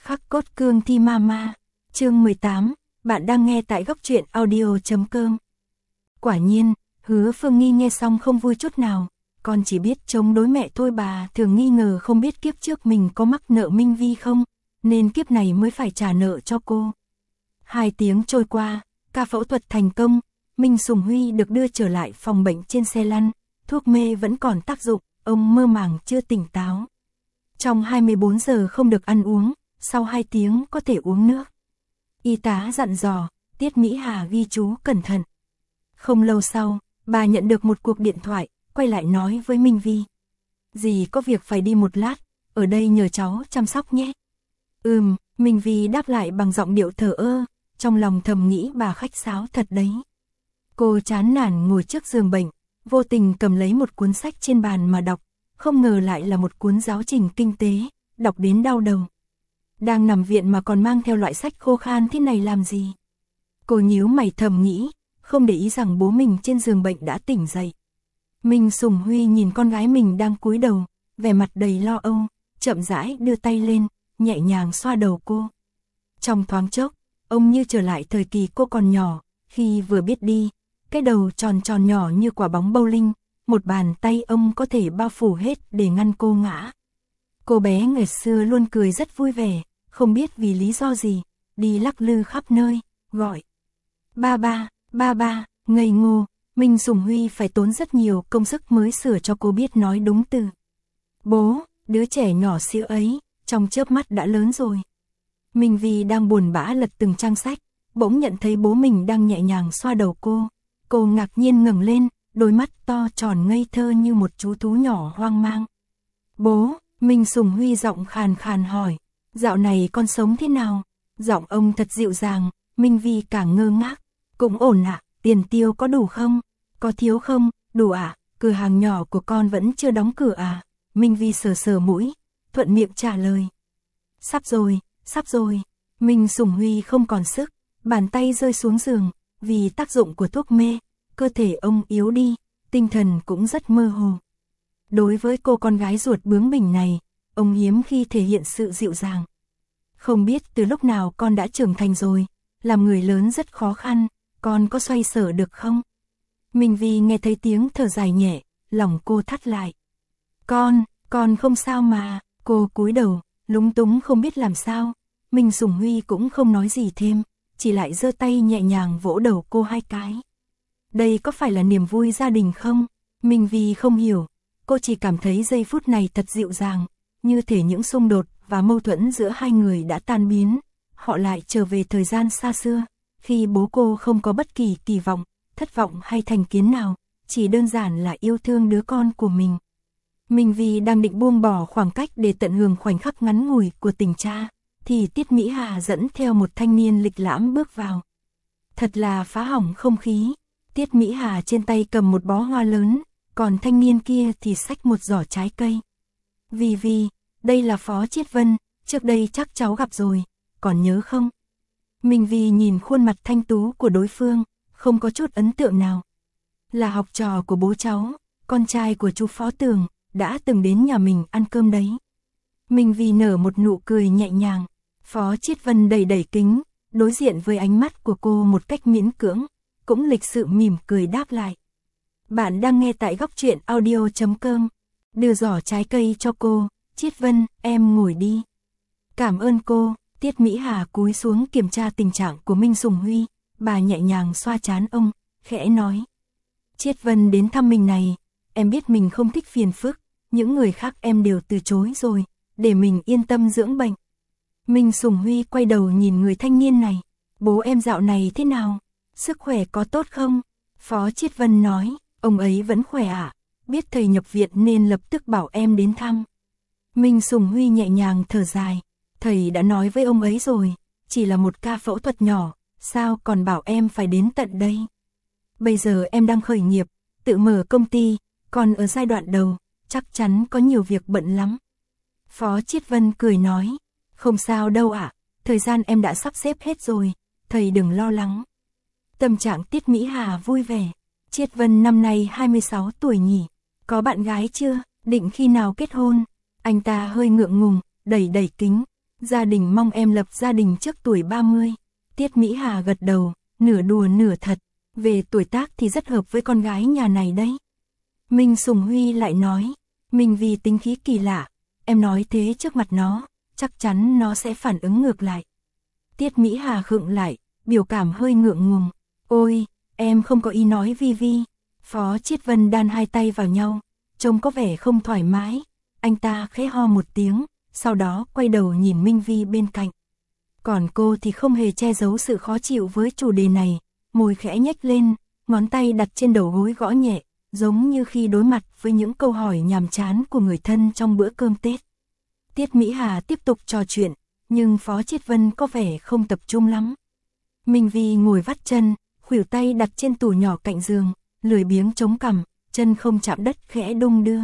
Khắc cốt cương thi mama. Chương 18, bạn đang nghe tại góc truyện audio.com. Quả nhiên, Hứa Phương Nghi nghe xong không vui chút nào, con chỉ biết chống đối mẹ thôi. Bà thường nghi ngờ không biết kiếp trước mình có mắc nợ Minh Vi không, nên kiếp này mới phải trả nợ cho cô. 2 tiếng trôi qua, ca phẫu thuật thành công, Minh Sùng Huy được đưa trở lại phòng bệnh trên xe lăn, thuốc mê vẫn còn tác dụng, ông mơ màng chưa tỉnh táo. Trong 24 giờ không được ăn uống, sau 2 tiếng có thể uống nước. Y tá dặn dò, Tiết Mỹ Hà ghi chú cẩn thận. Không lâu sau, bà nhận được một cuộc điện thoại, quay lại nói với Minh Vi. Dì có việc phải đi một lát, ở đây nhờ cháu chăm sóc nhé. Minh Vi đáp lại bằng giọng điệu thờ ơ, trong lòng thầm nghĩ bà khách sáo thật đấy. Cô chán nản ngồi trước giường bệnh, vô tình cầm lấy một cuốn sách trên bàn mà đọc, không ngờ lại là một cuốn giáo trình kinh tế, đọc đến đau đầu. Đang nằm viện mà còn mang theo loại sách khô khan thế này làm gì? Cô nhíu mày thầm nghĩ, không để ý rằng bố mình trên giường bệnh đã tỉnh dậy. Minh Sùng Huy nhìn con gái mình đang cúi đầu, vẻ mặt đầy lo âu, chậm rãi đưa tay lên, nhẹ nhàng xoa đầu cô. Trong thoáng chốc, ông như trở lại thời kỳ cô còn nhỏ, khi vừa biết đi, cái đầu tròn tròn nhỏ như quả bóng bowling, một bàn tay ông có thể bao phủ hết để ngăn cô ngã. Cô bé ngày xưa luôn cười rất vui vẻ, không biết vì lý do gì, đi lắc lư khắp nơi, gọi. Ba ba, ngây ngô, Minh Sùng Huy phải tốn rất nhiều công sức mới sửa cho cô biết nói đúng từ. Bố, đứa trẻ nhỏ xíu ấy, trong chớp mắt đã lớn rồi. Minh Vi đang buồn bã lật từng trang sách, bỗng nhận thấy bố mình đang nhẹ nhàng xoa đầu cô. Cô ngạc nhiên ngẩng lên, đôi mắt to tròn ngây thơ như một chú thú nhỏ hoang mang. Bố, Minh Sùng Huy giọng khàn khàn hỏi, dạo này con sống thế nào? Giọng ông thật dịu dàng, Minh Vi càng ngơ ngác. Cũng ổn ạ, tiền tiêu có đủ không? Có thiếu không? Đủ ạ, cửa hàng nhỏ của con vẫn chưa đóng cửa à? Minh Vi sờ sờ mũi, thuận miệng trả lời. Sắp rồi. Minh Sùng Huy không còn sức, bàn tay rơi xuống giường, vì tác dụng của thuốc mê, cơ thể ông yếu đi, tinh thần cũng rất mơ hồ. Đối với cô con gái ruột bướng bỉnh này, ông hiếm khi thể hiện sự dịu dàng. Không biết từ lúc nào con đã trưởng thành rồi, làm người lớn rất khó khăn, con có xoay sở được không? Minh Vi nghe thấy tiếng thở dài nhẹ, lòng cô thắt lại. Con không sao mà, cô cúi đầu, lúng túng không biết làm sao. Minh Sùng Huy cũng không nói gì thêm, chỉ lại giơ tay nhẹ nhàng vỗ đầu cô 2 cái. Đây có phải là niềm vui gia đình không? Minh Vi không hiểu, cô chỉ cảm thấy giây phút này thật dịu dàng, như thể những xung đột và mâu thuẫn giữa hai người đã tan biến, họ lại trở về thời gian xa xưa, khi bố cô không có bất kỳ kỳ vọng, thất vọng hay thành kiến nào, chỉ đơn giản là yêu thương đứa con của mình. Minh Vi đang định buông bỏ khoảng cách để tận hưởng khoảnh khắc ngắn ngủi của tình cha, thì Tiết Mỹ Hà dẫn theo một thanh niên lịch lãm bước vào. Thật là phá hỏng không khí. Tiết Mỹ Hà trên tay cầm một bó hoa lớn, còn thanh niên kia thì xách một giỏ trái cây. Vi, đây là Phó Chiết Vân, trước đây chắc cháu gặp rồi, còn nhớ không? Minh Vi nhìn khuôn mặt thanh tú của đối phương, không có chút ấn tượng nào. Là học trò của bố cháu, con trai của chú Phó Tường, đã từng đến nhà mình ăn cơm đấy. Minh Vi nở một nụ cười nhẹ nhàng. Phó Chiết Vân đẩy kính, đối diện với ánh mắt của cô một cách miễn cưỡng, cũng lịch sự mỉm cười đáp lại. Bạn đang nghe tại góc truyện audio.com. Đưa giỏ trái cây cho cô. Chiết Vân, em ngồi đi. Cảm ơn cô. Tiết Mỹ Hà cúi xuống kiểm tra tình trạng của Minh Sùng Huy. Bà nhẹ nhàng xoa trán ông, khẽ nói. Chiết Vân đến thăm mình này, em biết mình không thích phiền phức, những người khác em đều từ chối rồi, để mình yên tâm dưỡng bệnh. Minh Sùng Huy quay đầu nhìn người thanh niên này. Bố em dạo này thế nào? Sức khỏe có tốt không? Phó Chiết Vân nói, ông ấy vẫn khỏe ạ. Biết thầy nhập viện nên lập tức bảo em đến thăm. Minh Sùng Huy nhẹ nhàng thở dài. Thầy đã nói với ông ấy rồi, chỉ là một ca phẫu thuật nhỏ, sao còn bảo em phải đến tận đây? Bây giờ em đang khởi nghiệp, tự mở công ty, còn ở giai đoạn đầu, chắc chắn có nhiều việc bận lắm. Phó Chiết Vân cười nói. Không sao đâu ạ, thời gian em đã sắp xếp hết rồi, thầy đừng lo lắng. Tâm trạng Tiết Mỹ Hà vui vẻ. Chiết Vân năm nay 26 tuổi nhỉ, có bạn gái chưa, định khi nào kết hôn? Anh ta hơi ngượng ngùng, đẩy kính. Gia đình mong em lập gia đình trước tuổi 30. Tiết Mỹ Hà gật đầu, nửa đùa nửa thật. Về tuổi tác thì rất hợp với con gái nhà này đấy. Minh Sùng Huy lại nói, mình vì tính khí kỳ lạ, em nói thế trước mặt nó, chắc chắn nó sẽ phản ứng ngược lại. Tiết Mỹ Hà khựng lại, biểu cảm hơi ngượng ngùng. Ôi, em không có ý nói Vi Vi. Phó Chiết Vân đan hai tay vào nhau, trông có vẻ không thoải mái. Anh ta khẽ ho một tiếng, sau đó quay đầu nhìn Minh Vi bên cạnh. Còn cô thì không hề che giấu sự khó chịu với chủ đề này, môi khẽ nhếch lên, ngón tay đặt trên đầu gối gõ nhẹ, giống như khi đối mặt với những câu hỏi nhàm chán của người thân trong bữa cơm Tết. Tiết Mỹ Hà tiếp tục trò chuyện, nhưng Phó Chiết Vân có vẻ không tập trung lắm. Minh Vi ngồi vắt chân, khuỷu tay đặt trên tủ nhỏ cạnh giường, lười biếng chống cằm, chân không chạm đất khẽ đung đưa.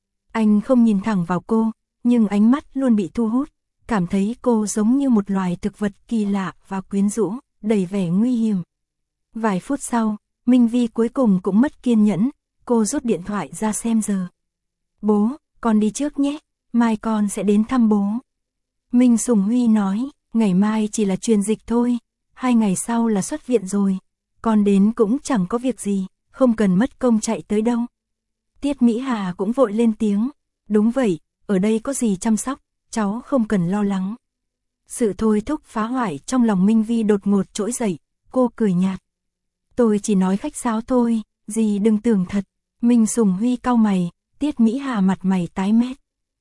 Anh không nhìn thẳng vào cô, nhưng ánh mắt luôn bị thu hút, cảm thấy cô giống như một loài thực vật kỳ lạ và quyến rũ, đầy vẻ nguy hiểm. Vài phút sau, Minh Vi cuối cùng cũng mất kiên nhẫn, cô rút điện thoại ra xem giờ. Bố, con đi trước nhé, mai con sẽ đến thăm bố. Minh Sùng Huy nói, ngày mai chỉ là truyền dịch thôi, 2 ngày sau là xuất viện rồi, con đến cũng chẳng có việc gì, không cần mất công chạy tới đâu. Tiết Mỹ Hà cũng vội lên tiếng, đúng vậy, ở đây có gì chăm sóc, cháu không cần lo lắng. Sự thôi thúc phá hoại trong lòng Minh Vi đột ngột trỗi dậy, cô cười nhạt. Tôi chỉ nói khách sáo thôi, dì đừng tưởng thật. Minh Sùng Huy cau mày, Tiết Mỹ Hà mặt mày tái mét.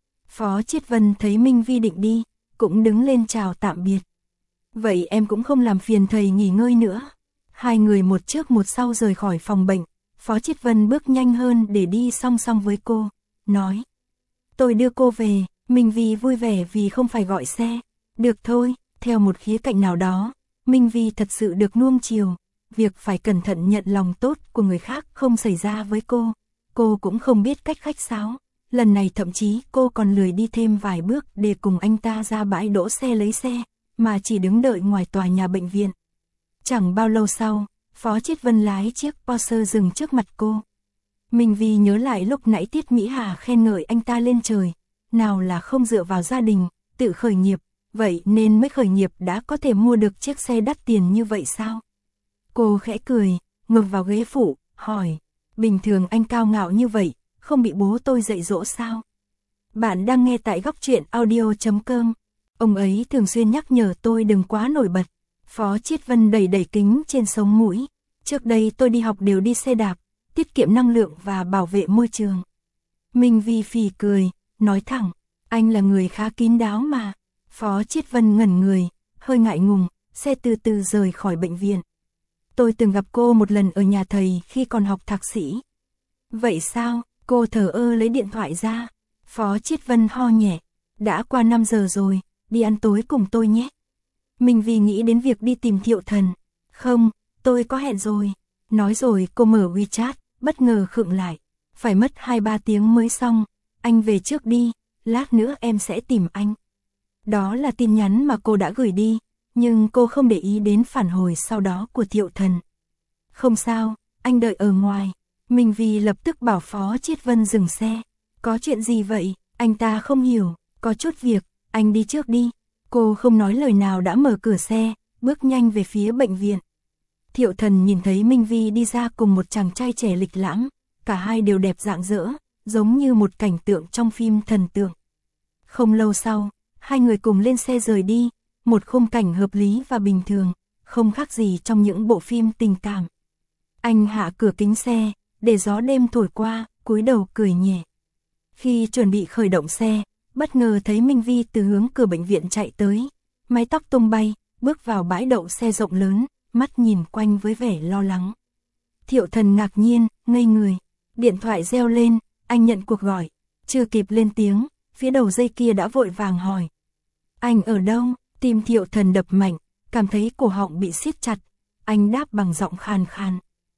Phó Chiết Vân thấy Minh Vi định đi, cũng đứng lên chào tạm biệt. Vậy em cũng không làm phiền thầy nghỉ ngơi nữa. Hai người một trước một sau rời khỏi phòng bệnh, Phó Chiết Vân bước nhanh hơn để đi song song với cô, nói. Tôi đưa cô về, Minh Vi vui vẻ vì không phải gọi xe. Được thôi, theo một khía cạnh nào đó, Minh Vi thật sự được nuông chiều. Việc phải cẩn thận nhận lòng tốt của người khác không xảy ra với cô. Cô cũng không biết cách khách sáo. Lần này thậm chí cô còn lười đi thêm vài bước để cùng anh ta ra bãi đỗ xe lấy xe, mà chỉ đứng đợi ngoài tòa nhà bệnh viện. Chẳng bao lâu sau, Phó Chiết Vân lái chiếc Porsche dừng trước mặt cô. Minh Vi nhớ lại lúc nãy Tiết Mỹ Hà khen ngợi anh ta lên trời. Nào là không dựa vào gia đình, tự khởi nghiệp, vậy nên mới khởi nghiệp đã có thể mua được chiếc xe đắt tiền như vậy sao? Cô khẽ cười, ngồi vào ghế phụ, hỏi, bình thường anh cao ngạo như vậy, không bị bố tôi dạy dỗ sao? Bạn đang nghe tại góc truyện audio.com. Ông ấy thường xuyên nhắc nhở tôi đừng quá nổi bật. Phó Chiết Vân đẩy đẩy kính trên sống mũi. Trước đây tôi đi học đều đi xe đạp, tiết kiệm năng lượng và bảo vệ môi trường. Minh Vi phì cười, nói thẳng, anh là người khá kín đáo mà. Phó Chiết Vân ngẩn người, hơi ngại ngùng, xe từ từ rời khỏi bệnh viện. Tôi từng gặp cô một lần ở nhà thầy khi còn học thạc sĩ. Vậy sao? Cô thờ ơ lấy điện thoại ra. Phó Chiết Vân ho nhẹ. Đã qua 5 giờ rồi, đi ăn tối cùng tôi nhé. Mình vì nghĩ đến việc đi tìm Thiệu Thần. Không, tôi có hẹn rồi. Nói rồi cô mở WeChat, bất ngờ khựng lại. Phải mất 2-3 tiếng mới xong. Anh về trước đi, lát nữa em sẽ tìm anh. Đó là tin nhắn mà cô đã gửi đi. Nhưng cô không để ý đến phản hồi sau đó của Thiệu Thần. Không sao, anh đợi ở ngoài. Minh Vi lập tức bảo Phó Chiết Vân dừng xe. Có chuyện gì vậy? Anh ta không hiểu. Có chút việc, anh đi trước đi. Cô không nói lời nào đã mở cửa xe, bước nhanh về phía bệnh viện. Thiệu Thần nhìn thấy Minh Vi đi ra cùng một chàng trai trẻ lịch lãm. Cả hai đều đẹp rạng rỡ, giống như một cảnh tượng trong phim thần tượng. Không lâu sau, hai người cùng lên xe rời đi. Một khung cảnh hợp lý và bình thường, không khác gì trong những bộ phim tình cảm. Anh hạ cửa kính xe, để gió đêm thổi qua, cúi đầu cười nhẹ. Khi chuẩn bị khởi động xe, bất ngờ thấy Minh Vi từ hướng cửa bệnh viện chạy tới. Mái tóc tung bay, bước vào bãi đậu xe rộng lớn, mắt nhìn quanh với vẻ lo lắng. Thiệu Thần ngạc nhiên, ngây người. Điện thoại reo lên, anh nhận cuộc gọi. Chưa kịp lên tiếng, phía đầu dây kia đã vội vàng hỏi. Anh ở đâu? Tim Thiệu Thần đập mạnh, cảm thấy cổ họng bị siết chặt. Anh đáp bằng giọng khàn khàn.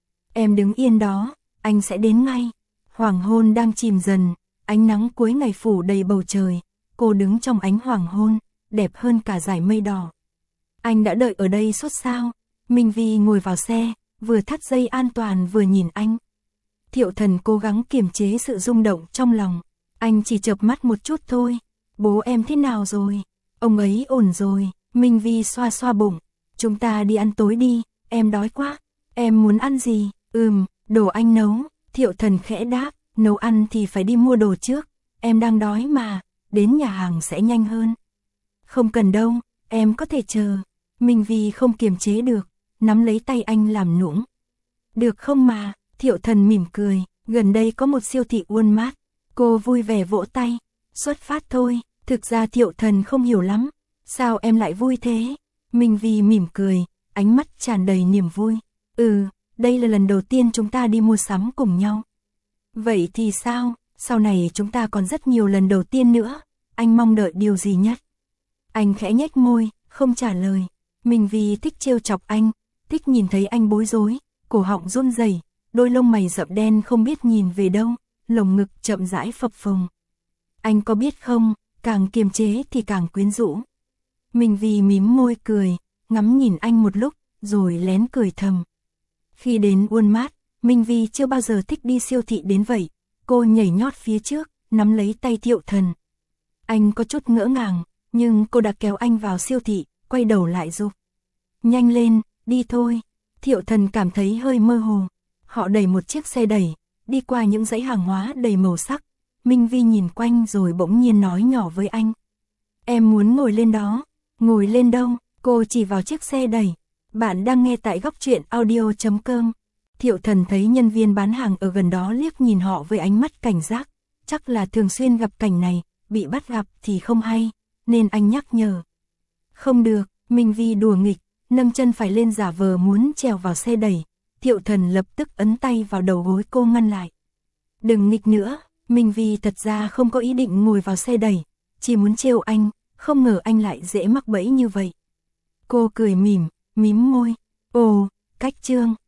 Em đứng yên đó, anh sẽ đến ngay. Hoàng hôn đang chìm dần, ánh nắng cuối ngày phủ đầy bầu trời. Cô đứng trong ánh hoàng hôn, đẹp hơn cả dải mây đỏ. Anh đã đợi ở đây suốt sao? Minh Vi ngồi vào xe, vừa thắt dây an toàn vừa nhìn anh. Thiệu Thần cố gắng kiềm chế sự rung động trong lòng. Anh chỉ chợp mắt một chút thôi. Bố em thế nào rồi? Ông ấy ổn rồi, Minh Vi xoa xoa bụng. Chúng ta đi ăn tối đi, em đói quá. Em muốn ăn gì? Đồ anh nấu. Thiệu Thần khẽ đáp, nấu ăn thì phải đi mua đồ trước. Em đang đói mà, đến nhà hàng sẽ nhanh hơn. Không cần đâu, em có thể chờ. Minh Vi không kiềm chế được, nắm lấy tay anh làm nũng. Được không mà, Thiệu Thần mỉm cười, gần đây có một siêu thị Walmart. Cô vui vẻ vỗ tay, xuất phát thôi. Thực ra Thiệu Thần không hiểu lắm, sao em lại vui thế? Minh Vi mỉm cười, ánh mắt tràn đầy niềm vui. Đây là lần đầu tiên chúng ta đi mua sắm cùng nhau. Vậy thì sao, sau này chúng ta còn rất nhiều lần đầu tiên nữa, anh mong đợi điều gì nhất? Anh khẽ nhếch môi, không trả lời. Minh Vi thích trêu chọc anh, thích nhìn thấy anh bối rối, cổ họng run rẩy, đôi lông mày rậm đen không biết nhìn về đâu, lồng ngực chậm rãi phập phồng. Anh có biết không, càng kiềm chế thì càng quyến rũ. Minh Vi mím môi cười, ngắm nhìn anh một lúc, rồi lén cười thầm. Khi đến Walmart, Minh Vi chưa bao giờ thích đi siêu thị đến vậy. Cô nhảy nhót phía trước, nắm lấy tay Thiệu Thần. Anh có chút ngỡ ngàng, nhưng cô đã kéo anh vào siêu thị, quay đầu lại giục. Nhanh lên, đi thôi. Thiệu Thần cảm thấy hơi mơ hồ. Họ đẩy một chiếc xe đẩy, đi qua những dãy hàng hóa đầy màu sắc. Minh Vi nhìn quanh rồi bỗng nhiên nói nhỏ với anh. Em muốn ngồi lên đó. Ngồi lên đâu? Cô chỉ vào chiếc xe đẩy. Bạn đang nghe tại góc truyện audio.com. Thiệu Thần thấy nhân viên bán hàng ở gần đó liếc nhìn họ với ánh mắt cảnh giác. Chắc là thường xuyên gặp cảnh này, bị bắt gặp thì không hay, nên anh nhắc nhở. Không được, Minh Vi đùa nghịch, nâng chân phải lên giả vờ muốn trèo vào xe đẩy. Thiệu Thần lập tức ấn tay vào đầu gối cô ngăn lại. Đừng nghịch nữa, Minh Vi thật ra không có ý định ngồi vào xe đẩy, chỉ muốn trêu anh, không ngờ anh lại dễ mắc bẫy như vậy. Cô cười mỉm, mím môi. Ồ, cách chương.